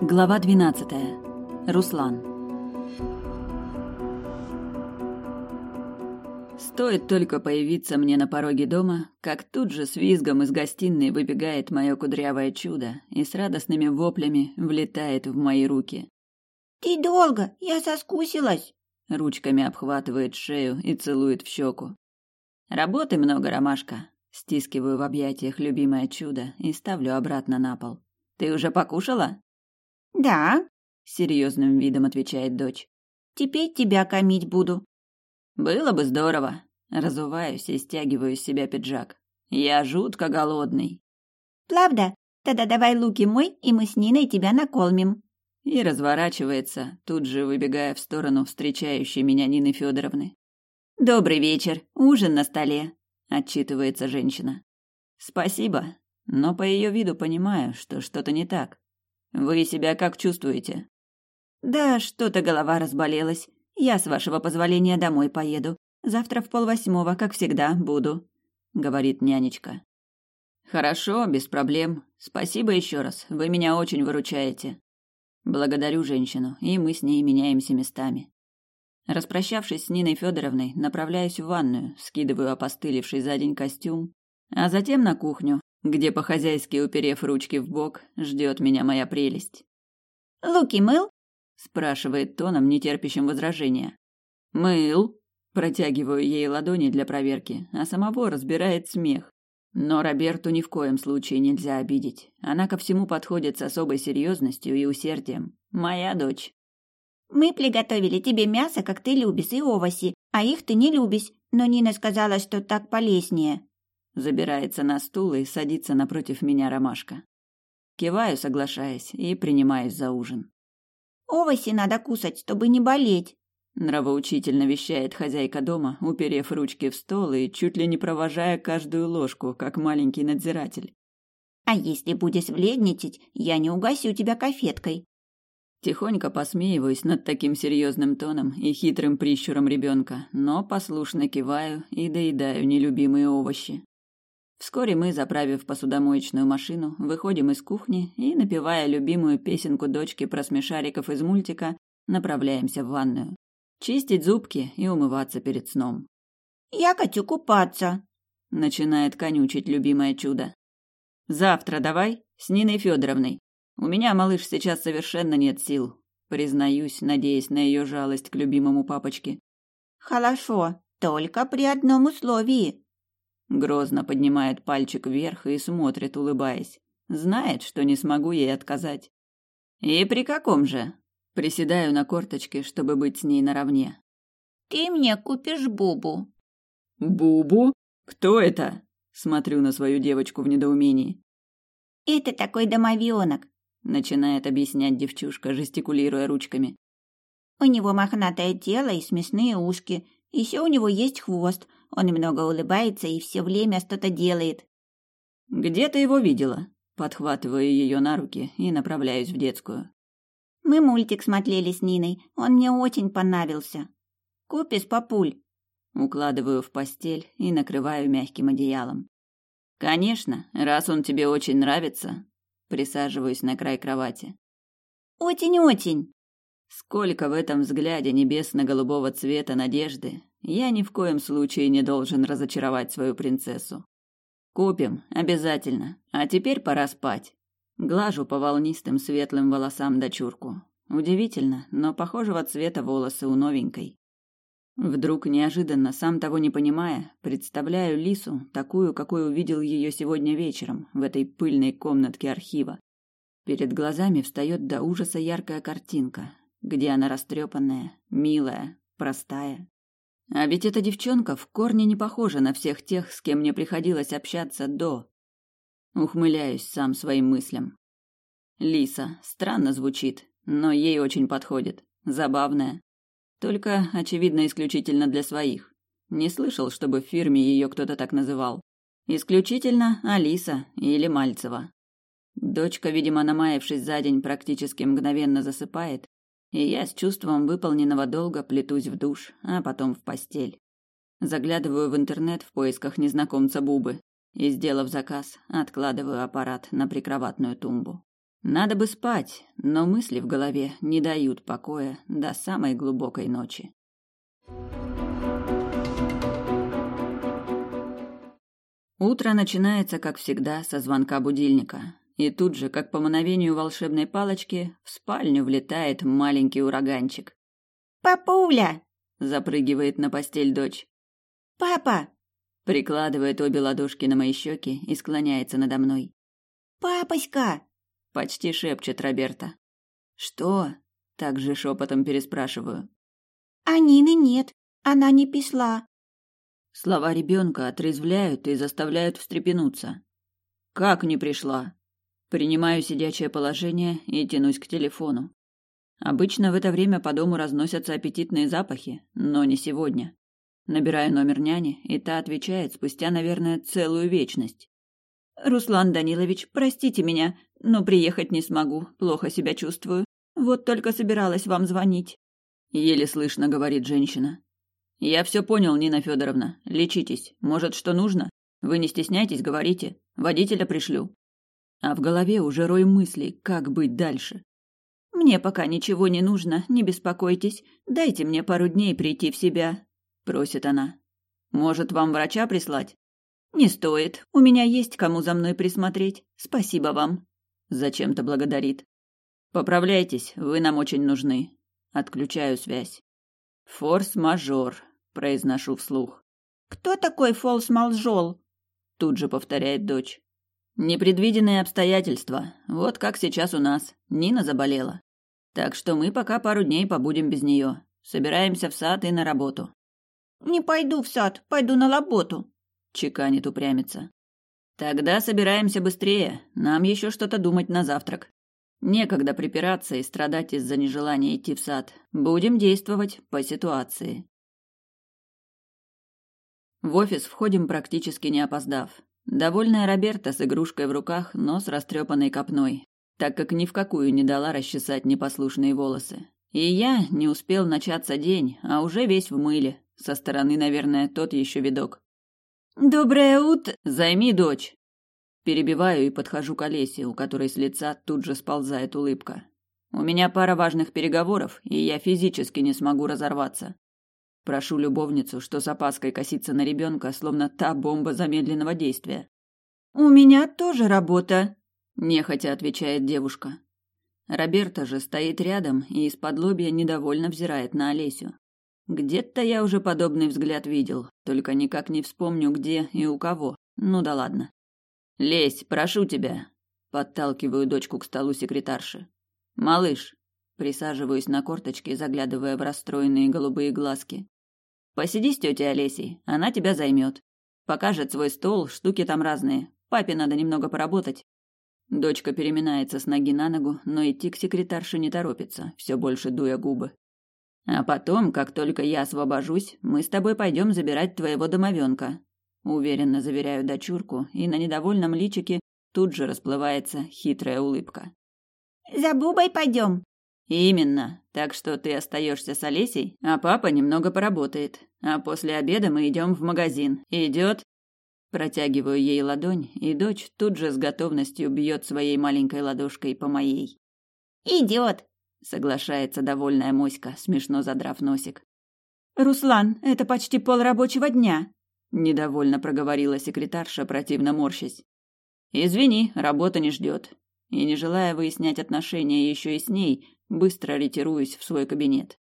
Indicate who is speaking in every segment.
Speaker 1: Глава 12. Руслан. Стоит только появиться мне на пороге дома, как тут же с визгом из гостиной выбегает мое кудрявое чудо и с радостными воплями влетает в мои руки.
Speaker 2: «Ты долго, я соскучилась!»
Speaker 1: Ручками обхватывает шею и целует в щеку. «Работы много, ромашка!» Стискиваю в объятиях любимое чудо и ставлю обратно на пол. «Ты уже покушала?»
Speaker 2: «Да»,
Speaker 1: — серьезным видом отвечает дочь.
Speaker 2: «теперь тебя кормить буду».
Speaker 1: «Было бы здорово!» Разуваюсь и стягиваю с себя пиджак. «Я жутко голодный!»
Speaker 2: «Правда? Тогда давай луки мой, и мы с Ниной тебя накормим».
Speaker 1: И разворачивается, тут же выбегая в сторону встречающей меня Нины Федоровны. «Добрый вечер, ужин на столе», — отчитывается женщина. «Спасибо, но по ее виду понимаю, что что-то не так. Вы себя как чувствуете?» «Да что-то голова разболелась. Я, с вашего позволения, домой поеду. Завтра в 7:30, как всегда, буду», — говорит нянечка. «Хорошо, без проблем. Спасибо еще раз. Вы меня очень выручаете». Благодарю женщину, и мы с ней меняемся местами. Распрощавшись с Ниной Федоровной, направляюсь в ванную, скидываю опостылевший за день костюм, а затем на кухню, где, по-хозяйски уперев ручки в бок, ждет меня моя прелесть.
Speaker 2: «Луки мыл?»
Speaker 1: — спрашивает тоном, нетерпящим возражения. «Мыл?» — протягиваю ей ладони для проверки, а самого разбирает смех. Но Роберту ни в коем случае нельзя обидеть. Она ко всему подходит с особой серьезностью и усердием. Моя дочь.
Speaker 2: «Мы приготовили тебе мясо, как ты любишь, и овощи, а их ты не любишь, но Нина сказала, что так полезнее».
Speaker 1: Забирается на стул и садится напротив меня ромашка. Киваю, соглашаясь, и принимаюсь за ужин.
Speaker 2: «Овощи надо кусать, чтобы не болеть».
Speaker 1: Нравоучительно вещает хозяйка дома, уперев ручки в стол и чуть ли не провожая каждую ложку, как маленький надзиратель.
Speaker 2: «А если будешь вредничать, я не угощу тебя конфеткой».
Speaker 1: Тихонько посмеиваюсь над таким серьезным тоном и хитрым прищуром ребенка, но послушно киваю и доедаю нелюбимые овощи. Вскоре мы, заправив посудомоечную машину, выходим из кухни и, напевая любимую песенку дочки про смешариков из мультика, направляемся в ванную. Чистить зубки и умываться перед сном.
Speaker 2: «Я хочу купаться»,
Speaker 1: — начинает конючить любимое чудо. «Завтра давай, с Ниной Федоровной. У меня, малыш, сейчас совершенно нет сил», — признаюсь, надеясь на ее жалость к любимому папочке.
Speaker 2: «Хорошо, только при одном условии».
Speaker 1: Грозно поднимает пальчик вверх и смотрит, улыбаясь. Знает, что не смогу ей отказать. «И при каком же?» Приседаю на корточки, чтобы быть с ней наравне.
Speaker 2: «Ты мне купишь Бубу».
Speaker 1: «Бубу? Кто это?» Смотрю на свою девочку в недоумении.
Speaker 2: «Это такой домовенок.
Speaker 1: Начинает объяснять девчушка, жестикулируя ручками.
Speaker 2: У него мохнатое тело и смешные ушки. Еще у него есть хвост. Он много улыбается и все время что-то делает».
Speaker 1: «Где ты его видела?» Подхватываю ее на руки и направляюсь в детскую.
Speaker 2: «Мы мультик смотрели с Ниной. Он мне очень понравился. Купишь, папуль?»
Speaker 1: Укладываю в постель и накрываю мягким одеялом. «Конечно, раз он тебе очень нравится». Присаживаюсь на край кровати.
Speaker 2: «Очень-очень».
Speaker 1: Сколько в этом взгляде небесно-голубого цвета надежды, я ни в коем случае не должен разочаровать свою принцессу. Купим, обязательно. А теперь пора спать. Глажу по волнистым светлым волосам дочурку. Удивительно, но похожего цвета волосы у новенькой. Вдруг неожиданно, сам того не понимая, представляю Лису, такую, какой увидел ее сегодня вечером, в этой пыльной комнатке архива. Перед глазами встает до ужаса яркая картинка, где она растрепанная, милая, простая. А ведь эта девчонка в корне не похожа на всех тех, с кем мне приходилось общаться до. Ухмыляюсь сам своим мыслям. Лиса странно звучит, но ей очень подходит. Забавная. Только, очевидно, исключительно для своих. Не слышал, чтобы в фирме ее кто-то так называл. Исключительно Алиса или Мальцева. Дочка, видимо, намаявшись за день, практически мгновенно засыпает, и я с чувством выполненного долга плетусь в душ, а потом в постель. Заглядываю в интернет в поисках незнакомца Бубы и, сделав заказ, откладываю аппарат на прикроватную тумбу. Надо бы спать, но мысли в голове не дают покоя до самой глубокой ночи. Утро начинается, как всегда, со звонка будильника. И тут же, как по мановению волшебной палочки, в спальню влетает маленький ураганчик.
Speaker 2: «Папуля!»
Speaker 1: — запрыгивает на постель дочь.
Speaker 2: «Папа!»
Speaker 1: — прикладывает обе ладошки на мои щеки и склоняется надо мной.
Speaker 2: «Папоська!»
Speaker 1: — почти шепчет Роберта. «Что?» — также шепотом переспрашиваю.
Speaker 2: «А Нины нет, она не пришла».
Speaker 1: Слова ребенка отрезвляют и заставляют встрепенуться. «Как не пришла?» Принимаю сидячее положение и тянусь к телефону. Обычно в это время по дому разносятся аппетитные запахи, но не сегодня. Набираю номер няни, и та отвечает спустя, наверное, целую вечность. «Руслан Данилович, простите меня, но приехать не смогу, плохо себя чувствую. Вот только собиралась вам звонить». Еле слышно говорит женщина. «Я все понял, Нина Федоровна. Лечитесь. Может, что нужно? Вы не стесняйтесь, говорите. Водителя пришлю». А в голове уже рой мыслей, как быть дальше. «Мне пока ничего не нужно, не беспокойтесь. Дайте мне пару дней прийти в себя», — просит она. «Может, вам врача прислать?» «Не стоит. У меня есть кому за мной присмотреть. Спасибо вам», — зачем-то благодарит. «Поправляйтесь, вы нам очень нужны». Отключаю связь. «Форс-мажор», — произношу вслух.
Speaker 2: «Кто такой фолс-малжол?»
Speaker 1: — тут же повторяет дочь. «Непредвиденные обстоятельства. Вот как сейчас у нас. Нина заболела. Так что мы пока пару дней побудем без нее. Собираемся в сад и на работу».
Speaker 2: «Не пойду в сад, пойду на работу»,
Speaker 1: — чеканит упрямица. «Тогда собираемся быстрее. Нам еще что-то думать на завтрак. Некогда припираться и страдать из-за нежелания идти в сад. Будем действовать по ситуации». В офис входим практически не опоздав. Довольная Роберта с игрушкой в руках, но с растрепанной копной, так как ни в какую не дала расчесать непослушные волосы. И я не успел начаться день, а уже весь в мыле. Со стороны, наверное, тот еще видок.
Speaker 2: «Доброе утро!»
Speaker 1: «Займи, дочь!» Перебиваю и подхожу к Олесе, у которой с лица тут же сползает улыбка. «У меня пара важных переговоров, и я физически не смогу разорваться». Прошу любовницу, что с опаской косится на ребенка, словно та бомба замедленного действия.
Speaker 2: «У меня тоже работа»,
Speaker 1: – нехотя отвечает девушка. Роберта же стоит рядом и из-под лобья недовольно взирает на Олесю. Где-то я уже подобный взгляд видел, только никак не вспомню, где и у кого. Ну да ладно. «Лезь, прошу тебя», – подталкиваю дочку к столу секретарши. «Малыш», – присаживаюсь на корточки, заглядывая в расстроенные голубые глазки. «Посиди с тетей Олесей, она тебя займет. Покажет свой стол, штуки там разные. Папе надо немного поработать». Дочка переминается с ноги на ногу, но идти к секретарше не торопится, все больше дуя губы. «А потом, как только я освобожусь, мы с тобой пойдем забирать твоего домовенка», уверенно заверяю дочурку, и на недовольном личике тут же расплывается хитрая улыбка.
Speaker 2: «За Бубой пойдем?»
Speaker 1: «Именно. Так что ты остаешься с Олесей, а папа немного поработает. А после обеда мы идем в магазин. Идет?» Протягиваю ей ладонь, и дочь тут же с готовностью бьет своей маленькой ладошкой по моей.
Speaker 2: «Идет»,
Speaker 1: — соглашается довольная моська, смешно задрав носик.
Speaker 2: «Руслан, это почти полрабочего дня»,
Speaker 1: — недовольно проговорила секретарша, противно морщась. «Извини, работа не ждет». И, не желая выяснять отношения еще и с ней, быстро ретируюсь в свой кабинет.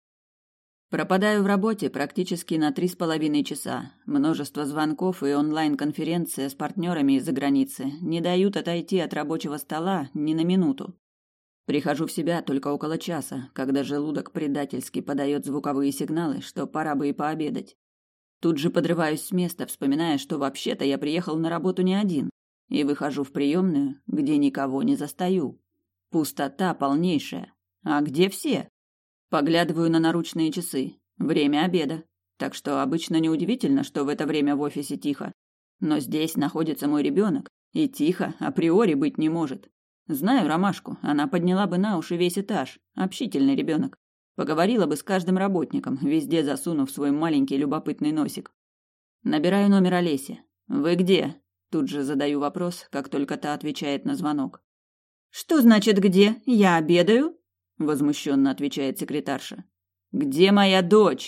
Speaker 1: Пропадаю в работе практически на 3,5 часа. Множество звонков и онлайн-конференция с партнерами из-за границы не дают отойти от рабочего стола ни на минуту. Прихожу в себя только около часа, когда желудок предательски подает звуковые сигналы, что пора бы и пообедать. Тут же подрываюсь с места, вспоминая, что вообще-то я приехал на работу не один, и выхожу в приемную, где никого не застаю. Пустота полнейшая. А где все? Поглядываю на наручные часы. Время обеда. Так что обычно неудивительно, что в это время в офисе тихо. Но здесь находится мой ребенок, и тихо априори быть не может. Знаю Ромашку, она подняла бы на уши весь этаж. Общительный ребенок. Поговорила бы с каждым работником, везде засунув свой маленький любопытный носик. Набираю номер Олеси. «Вы где?» Тут же задаю вопрос, как только та отвечает на звонок. «Что значит где? Я обедаю?» – возмущенно отвечает секретарша. «Где моя дочь?»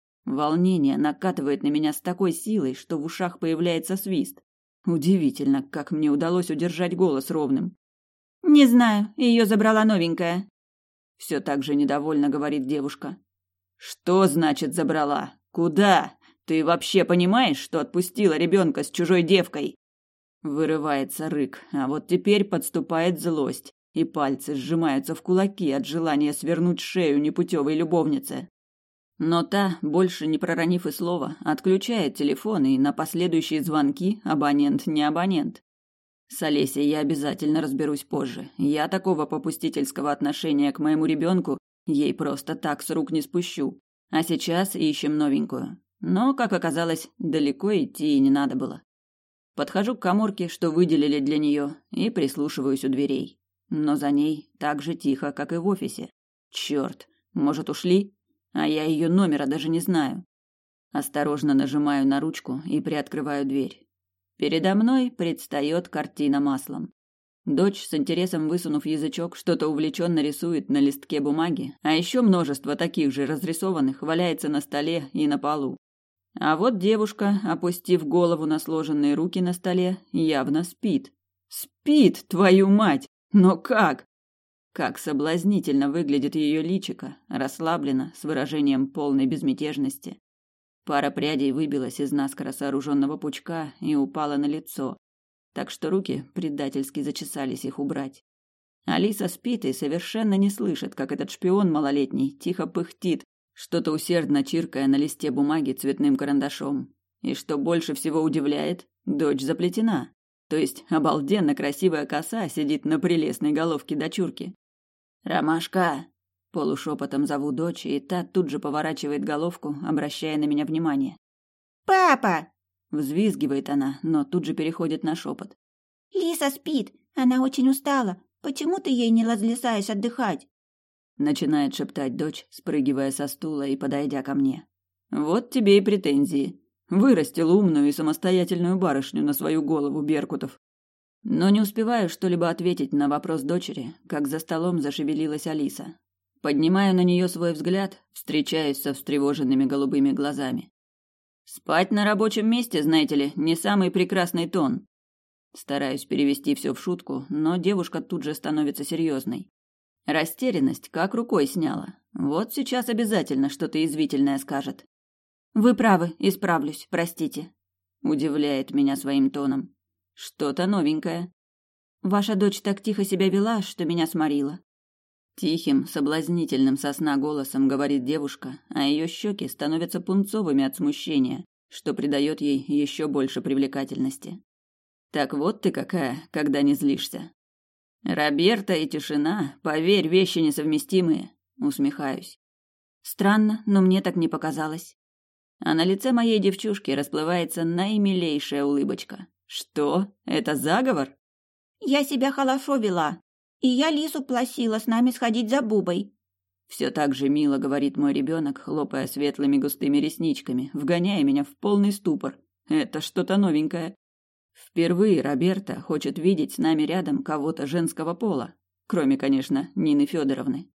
Speaker 1: Волнение накатывает на меня с такой силой, что в ушах появляется свист. Удивительно, как мне удалось удержать голос ровным.
Speaker 2: «Не знаю, ее забрала новенькая».
Speaker 1: Все так же недовольно говорит девушка. «Что значит забрала? Куда? Ты вообще понимаешь, что отпустила ребенка с чужой девкой?» Вырывается рык, а вот теперь подступает злость, и пальцы сжимаются в кулаки от желания свернуть шею непутевой любовнице. Но та, больше не проронив и слова, отключает телефон, и на последующие звонки абонент не абонент. С Олесей я обязательно разберусь позже. Я такого попустительского отношения к моему ребенку ей просто так с рук не спущу. А сейчас ищем новенькую. Но, как оказалось, далеко идти и не надо было. Подхожу к каморке, что выделили для нее, и прислушиваюсь у дверей. Но за ней так же тихо, как и в офисе. Черт, может, ушли? А я ее номера даже не знаю. Осторожно нажимаю на ручку и приоткрываю дверь. Передо мной предстает картина маслом. Дочь, с интересом высунув язычок, что-то увлеченно рисует на листке бумаги, а еще множество таких же разрисованных валяется на столе и на полу. А вот девушка, опустив голову на сложенные руки на столе, явно спит. Спит, твою мать! Но как? Как соблазнительно выглядит ее личико, расслабленно, с выражением полной безмятежности. Пара прядей выбилась из наскоро сооруженного пучка и упала на лицо, так что руки предательски зачесались их убрать. Алиса спит и совершенно не слышит, как этот шпион малолетний тихо пыхтит, что-то усердно чиркая на листе бумаги цветным карандашом. И что больше всего удивляет, дочь заплетена. То есть обалденно красивая коса сидит на прелестной головке дочурки. «Ромашка!» – полушепотом зову дочь, и та тут же поворачивает головку, обращая на меня внимание.
Speaker 2: «Папа!»
Speaker 1: – взвизгивает она, но тут же переходит на шепот.
Speaker 2: «Лиса спит, она очень устала. Почему ты ей не разлезаешь отдыхать?»
Speaker 1: Начинает шептать дочь, спрыгивая со стула и подойдя ко мне. «Вот тебе и претензии. Вырастил умную и самостоятельную барышню на свою голову, Беркутов». Но не успеваю что-либо ответить на вопрос дочери, как за столом зашевелилась Алиса. Поднимаю на нее свой взгляд, встречаюсь со встревоженными голубыми глазами. «Спать на рабочем месте, знаете ли, не самый прекрасный тон». Стараюсь перевести все в шутку, но девушка тут же становится серьезной. Растерянность как рукой сняла. Вот сейчас обязательно что-то язвительное скажет. «Вы правы, исправлюсь, простите», – удивляет меня своим тоном. «Что-то новенькое». «Ваша дочь так тихо себя вела, что меня сморила». Тихим, соблазнительным со сна голосом говорит девушка, а ее щеки становятся пунцовыми от смущения, что придает ей еще больше привлекательности. «Так вот ты какая, когда не злишься». «Роберта и тишина, поверь, вещи несовместимые», — усмехаюсь. Странно, но мне так не показалось. А на лице моей девчушки расплывается наимилейшая улыбочка. «Что? Это заговор?»
Speaker 2: «Я себя хорошо вела, и я Лису просила с нами сходить за Бубой».
Speaker 1: Все так же мило говорит мой ребенок, хлопая светлыми густыми ресничками, вгоняя меня в полный ступор. Это что-то новенькое. Впервые Роберта хочет видеть с нами рядом кого-то женского пола, кроме, конечно, Нины Федоровны.